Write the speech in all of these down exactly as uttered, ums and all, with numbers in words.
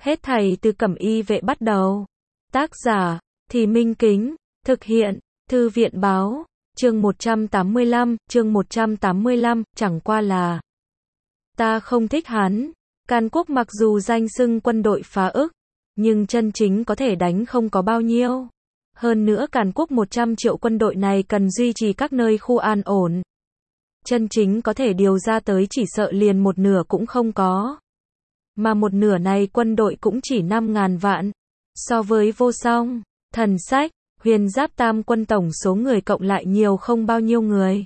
Hết thảy từ Cẩm Y Vệ bắt đầu. Tác giả, Thì Minh Kính, thực hiện, Thư viện Báo, chương một trăm tám mươi lăm, chương một trăm tám mươi lăm, chẳng qua là ta không thích hắn. Càn Quốc mặc dù danh xưng quân đội phá ức, nhưng chân chính có thể đánh không có bao nhiêu. Hơn nữa Càn Quốc một trăm triệu quân đội này cần duy trì các nơi khu an ổn. Chân chính có thể điều ra tới chỉ sợ liền một nửa cũng không có. Mà một nửa này quân đội cũng chỉ năm ngàn vạn. So với Vô Song, Thần Sách, Huyền Giáp tam quân tổng số người cộng lại nhiều không bao nhiêu người.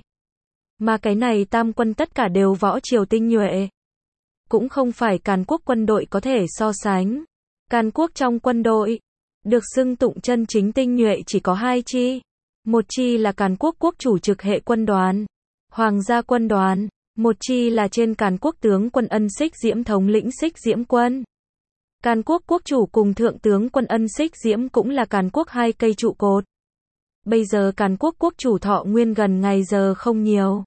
Mà cái này tam quân tất cả đều võ triều tinh nhuệ. Cũng không phải Càn Quốc quân đội có thể so sánh. Càn Quốc trong quân đội, được xưng tụng chân chính tinh nhuệ chỉ có hai chi. Một chi là Càn Quốc quốc chủ trực hệ quân đoàn, Hoàng gia quân đoàn. Một chi là trên Càn Quốc tướng quân Ân Xích Diễm thống lĩnh Xích Diễm quân. Càn Quốc quốc chủ cùng thượng tướng quân Ân Xích Diễm cũng là Càn Quốc hai cây trụ cột. Bây giờ Càn Quốc quốc chủ thọ nguyên gần ngày giờ không nhiều.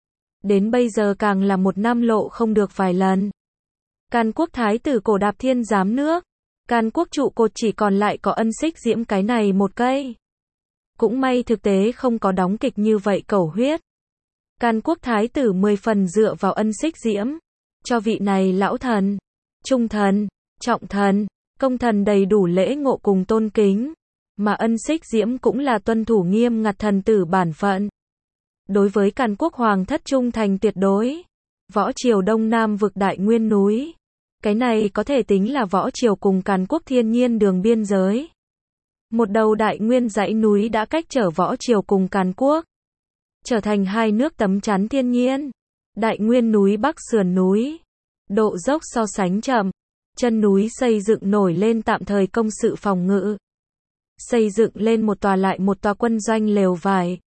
Đến bây giờ càng là một năm lộ không được vài lần. Càn Quốc thái tử cổ đạp thiên giám nước. Càn Quốc trụ cột chỉ còn lại có Ân Xích Diễm cái này một cây. Cũng may thực tế không có đóng kịch như vậy cầu huyết. Càn Quốc thái tử mười phần dựa vào Ân Xích Diễm. Cho vị này lão thần, trung thần, trọng thần, công thần đầy đủ lễ ngộ cùng tôn kính. Mà Ân Xích Diễm cũng là tuân thủ nghiêm ngặt thần tử bản phận. Đối với Càn Quốc hoàng thất trung thành tuyệt đối. Võ triều đông nam vực đại nguyên núi. Cái này có thể tính là võ triều cùng Càn Quốc thiên nhiên đường biên giới. Một đầu đại nguyên dãy núi đã cách trở võ triều cùng Càn Quốc. Trở thành hai nước tấm chắn thiên nhiên. Đại nguyên núi bắc sườn núi. Độ dốc so sánh chậm. Chân núi xây dựng nổi lên tạm thời công sự phòng ngự. Xây dựng lên một tòa lại một tòa quân doanh lều vải.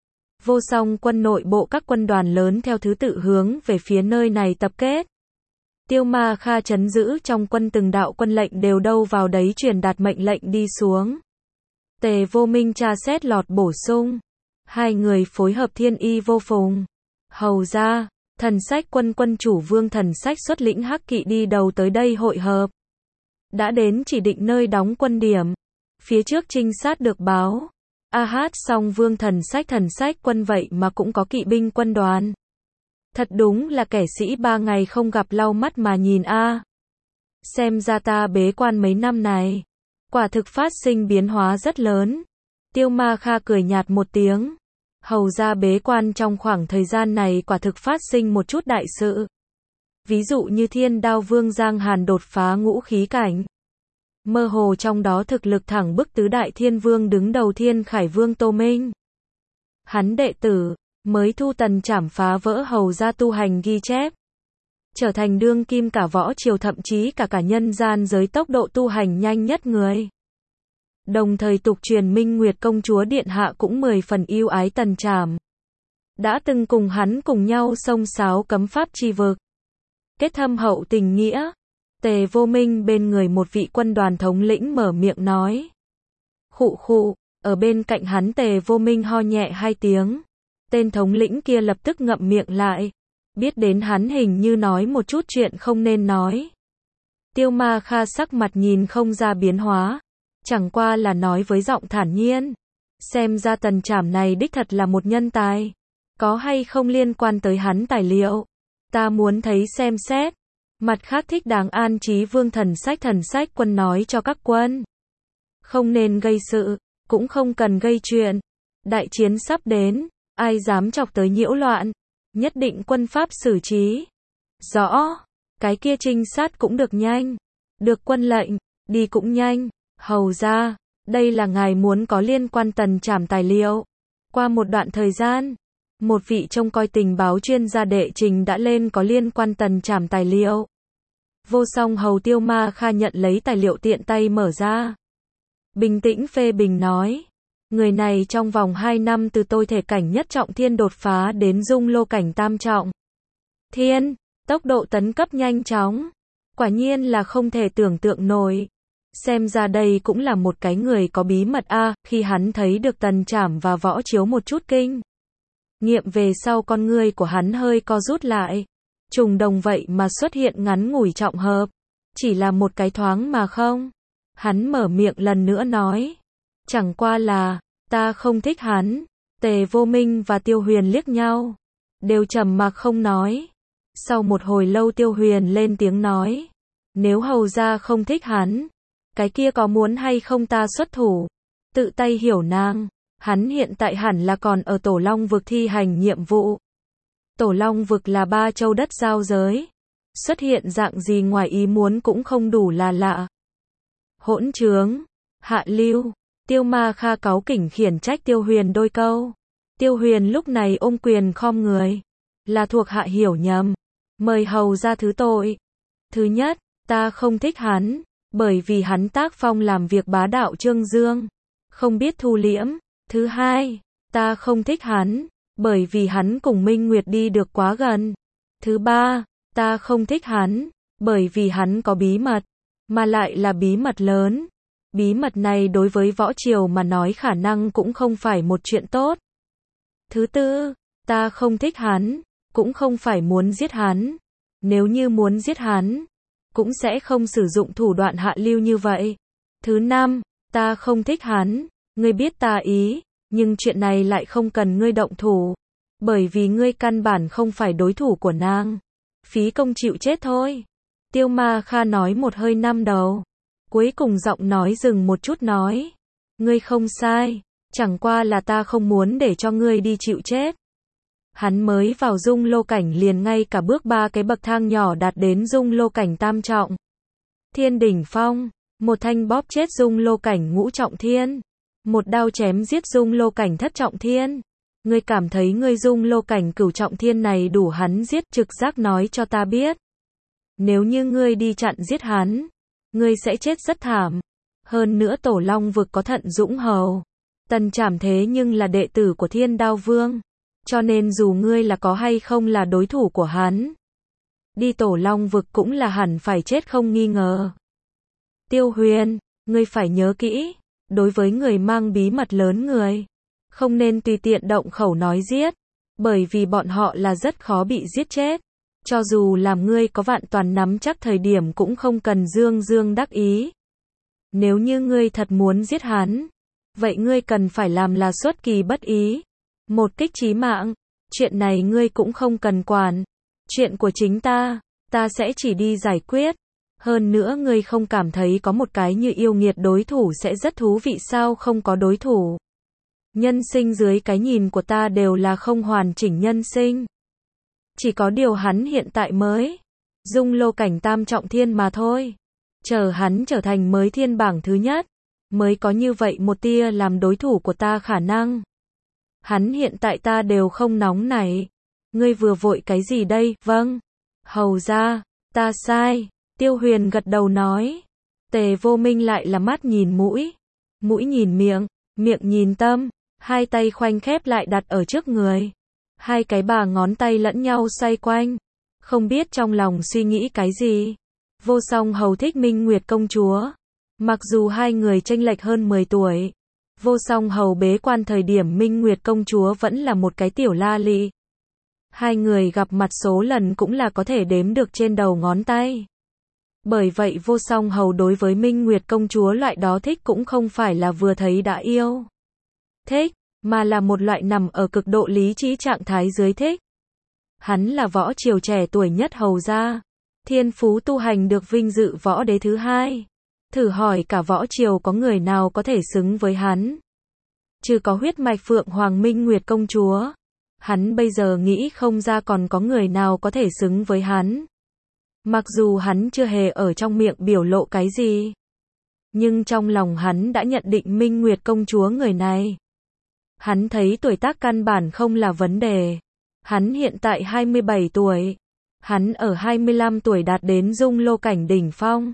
Vô Song quân nội bộ các quân đoàn lớn theo thứ tự hướng về phía nơi này tập kết. Tiêu Ma Kha trấn giữ trong quân từng đạo quân lệnh đều đâu vào đấy truyền đạt mệnh lệnh đi xuống. Tề Vô Minh tra xét lọt bổ sung. Hai người phối hợp thiên y vô phùng. Hầu ra, Thần Sách quân quân chủ Vương Thần Sách xuất lĩnh hắc kỵ đi đầu tới đây hội hợp. Đã đến chỉ định nơi đóng quân điểm. Phía trước trinh sát được báo. A hát xong Vương Thần Sách Thần Sách quân vậy mà cũng có kỵ binh quân đoàn. Thật đúng là kẻ sĩ ba ngày không gặp lau mắt mà nhìn a. Xem ra ta bế quan mấy năm này. Quả thực phát sinh biến hóa rất lớn. Tiêu Ma Kha cười nhạt một tiếng. Hầu ra bế quan trong khoảng thời gian này quả thực phát sinh một chút đại sự. Ví dụ như Thiên Đao Vương Giang Hàn đột phá ngũ khí cảnh. Mơ hồ trong đó thực lực thẳng bức tứ đại thiên vương đứng đầu Thiên Khải Vương Tô Minh. Hắn đệ tử, mới thu tần trảm phá vỡ hầu ra tu hành ghi chép. Trở thành đương kim cả võ triều thậm chí cả cả nhân gian giới tốc độ tu hành nhanh nhất người. Đồng thời tục truyền Minh Nguyệt công chúa điện hạ cũng mười phần yêu ái tần trảm. Đã từng cùng hắn cùng nhau xông xáo cấm pháp chi vực. Kết thâm hậu tình nghĩa. Tề Vô Minh bên người một vị quân đoàn thống lĩnh mở miệng nói. Khụ khụ, ở bên cạnh hắn Tề Vô Minh ho nhẹ hai tiếng. Tên thống lĩnh kia lập tức ngậm miệng lại. Biết đến hắn hình như nói một chút chuyện không nên nói. Tiêu Ma Kha sắc mặt nhìn không ra biến hóa. Chẳng qua là nói với giọng thản nhiên. Xem ra tần trảm này đích thật là một nhân tài. Có hay không liên quan tới hắn tài liệu. Ta muốn thấy xem xét. Mặt khác thích đáng an trí Vương Thần Sách Thần Sách quân nói cho các quân. Không nên gây sự, cũng không cần gây chuyện. Đại chiến sắp đến, ai dám chọc tới nhiễu loạn. Nhất định quân pháp xử trí. Rõ, cái kia trinh sát cũng được nhanh. Được quân lệnh, đi cũng nhanh. Hầu ra, đây là ngài muốn có liên quan tần trảm tài liệu. Qua một đoạn thời gian, một vị trông coi tình báo chuyên gia đệ trình đã lên có liên quan tần trảm tài liệu. Vô Song hầu Tiêu Ma Kha nhận lấy tài liệu tiện tay mở ra. Bình tĩnh phê bình nói. Người này trong vòng hai năm từ tôi thể cảnh nhất trọng thiên đột phá đến dung lô cảnh tam trọng. Thiên, tốc độ tấn cấp nhanh chóng. Quả nhiên là không thể tưởng tượng nổi. Xem ra đây cũng là một cái người có bí mật a. Khi hắn thấy được tần trảm và võ chiếu một chút kinh nghiệm về sau con ngươi của hắn hơi co rút lại. Trùng đồng vậy mà xuất hiện ngắn ngủi trọng hợp. Chỉ là một cái thoáng mà không. Hắn mở miệng lần nữa nói. Chẳng qua là, ta không thích hắn. Tề Vô Minh và Tiêu Huyền liếc nhau. Đều trầm mặc không nói. Sau một hồi lâu Tiêu Huyền lên tiếng nói. Nếu hầu gia không thích hắn, cái kia có muốn hay không ta xuất thủ? Tự tay hiểu nàng. Hắn hiện tại hẳn là còn ở Tổ Long vực thi hành nhiệm vụ. Tổ Long vực là ba châu đất giao giới. Xuất hiện dạng gì ngoài ý muốn cũng không đủ là lạ. Hỗn trướng, hạ lưu, Tiêu Ma Kha cáu kỉnh khiển trách Tiêu Huyền đôi câu. Tiêu Huyền lúc này ôm quyền khom người. Là thuộc hạ hiểu nhầm. Mời hầu ra thứ tội. Thứ nhất, ta không thích hắn, bởi vì hắn tác phong làm việc bá đạo trương dương, không biết thu liễm. Thứ hai, ta không thích hắn, bởi vì hắn cùng Minh Nguyệt đi được quá gần. Thứ ba, ta không thích hắn, bởi vì hắn có bí mật, mà lại là bí mật lớn. Bí mật này đối với võ triều mà nói khả năng cũng không phải một chuyện tốt. Thứ tư, ta không thích hắn, cũng không phải muốn giết hắn. Nếu như muốn giết hắn, cũng sẽ không sử dụng thủ đoạn hạ lưu như vậy. Thứ năm, ta không thích hắn, ngươi biết ta ý, nhưng chuyện này lại không cần ngươi động thủ, bởi vì ngươi căn bản không phải đối thủ của nàng. Phí công chịu chết thôi. Tiêu Ma Kha nói một hơi năm đầu. Cuối cùng giọng nói dừng một chút nói. Ngươi không sai, chẳng qua là ta không muốn để cho ngươi đi chịu chết. Hắn mới vào dung lô cảnh liền ngay cả bước ba cái bậc thang nhỏ đạt đến dung lô cảnh tam trọng. Thiên đỉnh phong, một thanh bóp chết dung lô cảnh ngũ trọng thiên. Một đao chém giết dung lô cảnh thất trọng thiên. Ngươi cảm thấy ngươi dung lô cảnh cửu trọng thiên này đủ hắn giết, trực giác nói cho ta biết. Nếu như ngươi đi chặn giết hắn, ngươi sẽ chết rất thảm. Hơn nữa Tổ Long vực có Thận Dũng Hầu. Tần Trảm thế nhưng là đệ tử của Thiên Đao Vương. Cho nên dù ngươi là có hay không là đối thủ của hắn, đi Tổ Long vực cũng là hẳn phải chết không nghi ngờ. Tiêu Huyền, ngươi phải nhớ kỹ, đối với người mang bí mật lớn người, không nên tùy tiện động khẩu nói giết, bởi vì bọn họ là rất khó bị giết chết. Cho dù làm ngươi có vạn toàn nắm chắc thời điểm cũng không cần dương dương đắc ý. Nếu như ngươi thật muốn giết hắn, vậy ngươi cần phải làm là xuất kỳ bất ý. Một kích chí mạng, chuyện này ngươi cũng không cần quản. Chuyện của chính ta, ta sẽ chỉ đi giải quyết. Hơn nữa ngươi không cảm thấy có một cái như yêu nghiệt đối thủ sẽ rất thú vị sao? Không có đối thủ. Nhân sinh dưới cái nhìn của ta đều là không hoàn chỉnh nhân sinh. Chỉ có điều hắn hiện tại mới dung lô cảnh tam trọng thiên mà thôi. Chờ hắn trở thành mới thiên bảng thứ nhất, mới có như vậy một tia làm đối thủ của ta khả năng. Hắn hiện tại ta đều không nóng nảy. Ngươi vừa vội cái gì đây? Vâng, hầu ra, ta sai. Tiêu Huyền gật đầu nói. Tề Vô Minh lại là mắt nhìn mũi, mũi nhìn miệng, miệng nhìn tâm, hai tay khoanh khép lại đặt ở trước người. Hai cái bà ngón tay lẫn nhau xoay quanh, không biết trong lòng suy nghĩ cái gì. Vô Song Hầu thích Minh Nguyệt công chúa. Mặc dù hai người chênh lệch hơn mười tuổi, Vô Song Hầu bế quan thời điểm Minh Nguyệt công chúa vẫn là một cái tiểu la lị. Hai người gặp mặt số lần cũng là có thể đếm được trên đầu ngón tay. Bởi vậy Vô Song Hầu đối với Minh Nguyệt công chúa loại đó thích cũng không phải là vừa thấy đã yêu. Thích, mà là một loại nằm ở cực độ lý trí trạng thái dưới thích. Hắn là võ triều trẻ tuổi nhất hầu gia, thiên phú tu hành được vinh dự võ đế thứ hai. Thử hỏi cả võ triều có người nào có thể xứng với hắn? Trừ có huyết mạch Phượng Hoàng Minh Nguyệt công chúa, hắn bây giờ nghĩ không ra còn có người nào có thể xứng với hắn. Mặc dù hắn chưa hề ở trong miệng biểu lộ cái gì, nhưng trong lòng hắn đã nhận định Minh Nguyệt công chúa người này. Hắn thấy tuổi tác căn bản không là vấn đề. Hắn hiện tại hai mươi bảy tuổi. Hắn ở hai mươi lăm tuổi đạt đến dung lô cảnh đỉnh phong.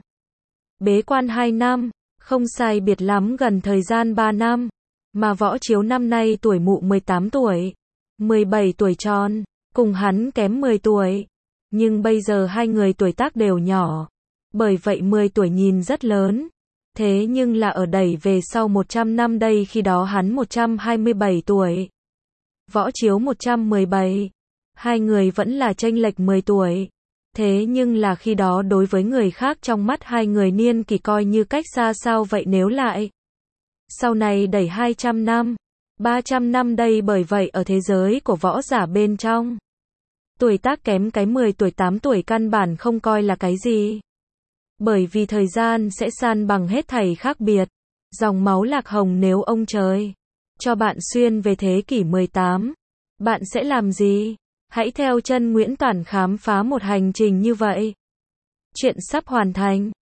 Bế quan hai năm, không sai biệt lắm gần thời gian ba năm. Mà võ chiếu năm nay tuổi mụ mười tám tuổi. mười bảy tuổi tròn, cùng hắn kém mười tuổi. Nhưng bây giờ hai người tuổi tác đều nhỏ. Bởi vậy mười tuổi nhìn rất lớn. Thế nhưng là ở đẩy về sau một trăm năm đây, khi đó hắn một trăm hai mươi bảy tuổi. Võ chiếu một trăm mười bảy. Hai người vẫn là chênh lệch mười tuổi. Thế nhưng là khi đó đối với người khác trong mắt hai người niên kỷ coi như cách xa sao vậy nếu lại. Sau này đẩy hai trăm năm, ba trăm năm đây bởi vậy ở thế giới của võ giả bên trong. Tuổi tác kém cái mười tuổi tám tuổi căn bản không coi là cái gì. Bởi vì thời gian sẽ san bằng hết thảy khác biệt. Dòng máu lạc hồng nếu ông trời cho bạn xuyên về thế kỷ mười tám, bạn sẽ làm gì? Hãy theo chân Nguyễn Toản khám phá một hành trình như vậy. Chuyện sắp hoàn thành.